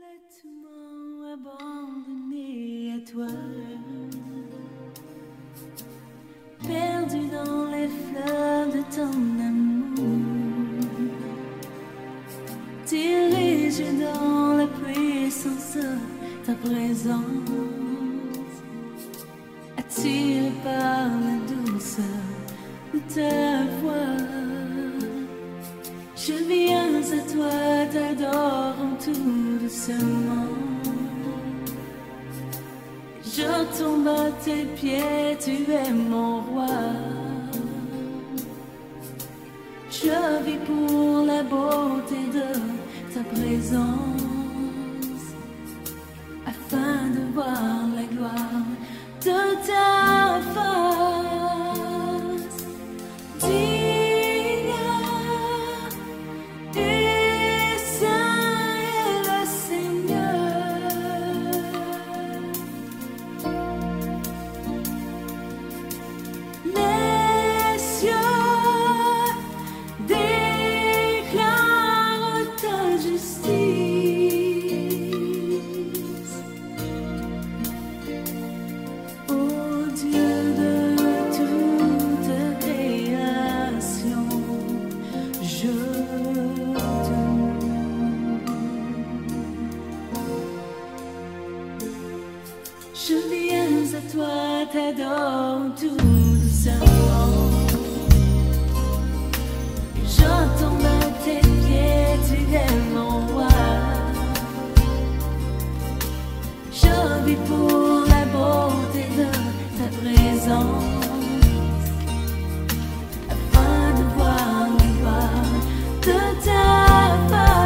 Complètement abandonné à toi, perdu dans les fleurs de ton amour, dirigé dans la puissance de ta présence, attiré par la douceur de ta voix. Je viens à toi, t'adorant tout doucement. Je tombe à tes pieds, tu es mon roi. Je vis pour la beauté de ta présence, afin de voir la gloire de ta face. Je viens à toi, t'adore tout doucement. Je tombe à tes pieds, tu es mon roi. Je vis pour la beauté de ta présence, afin de voir la gloire de ta face.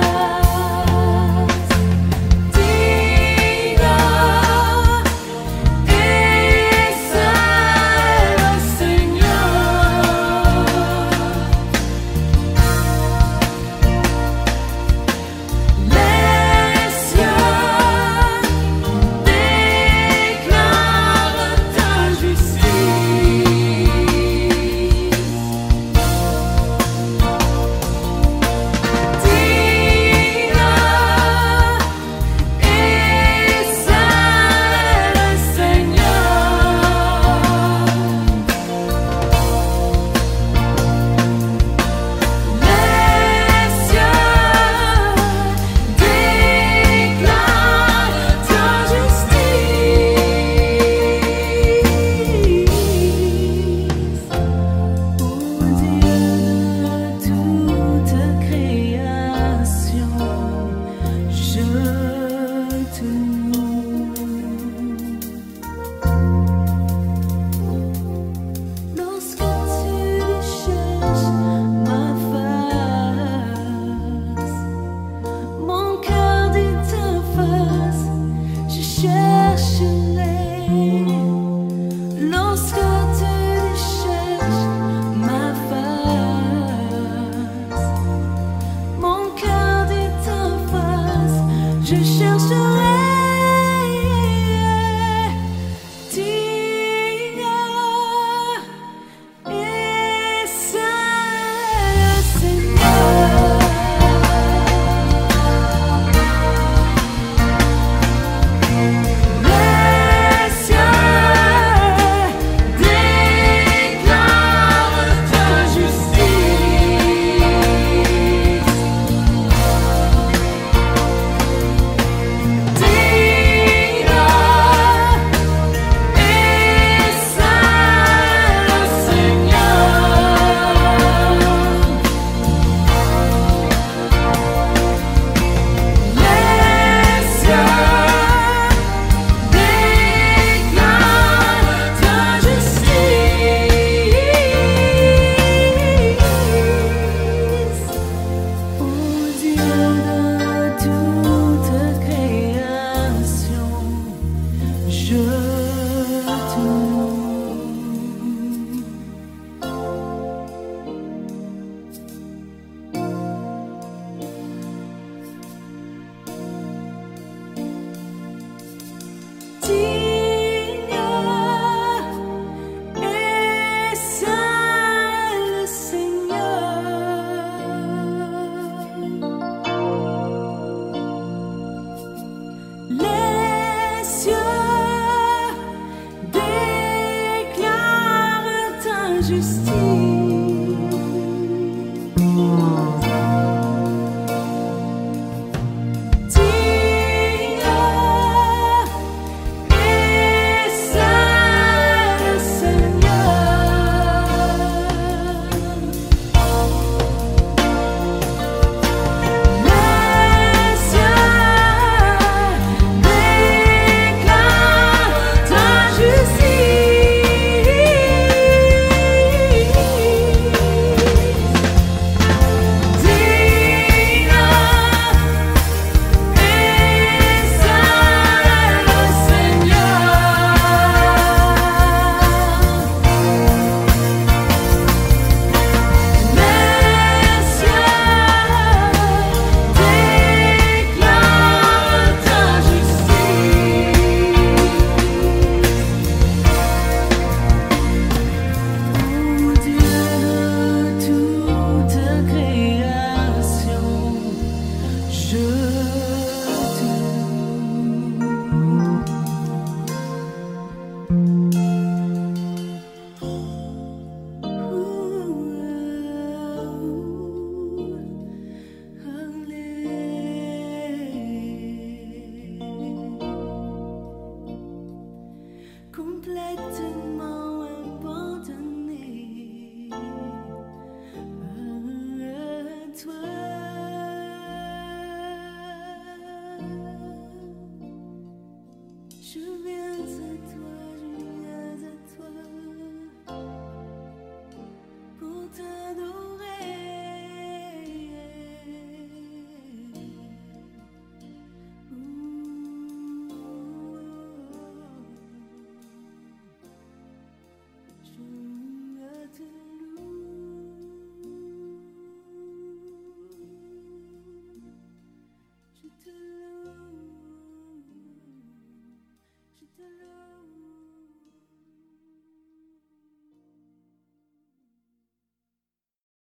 Je cherche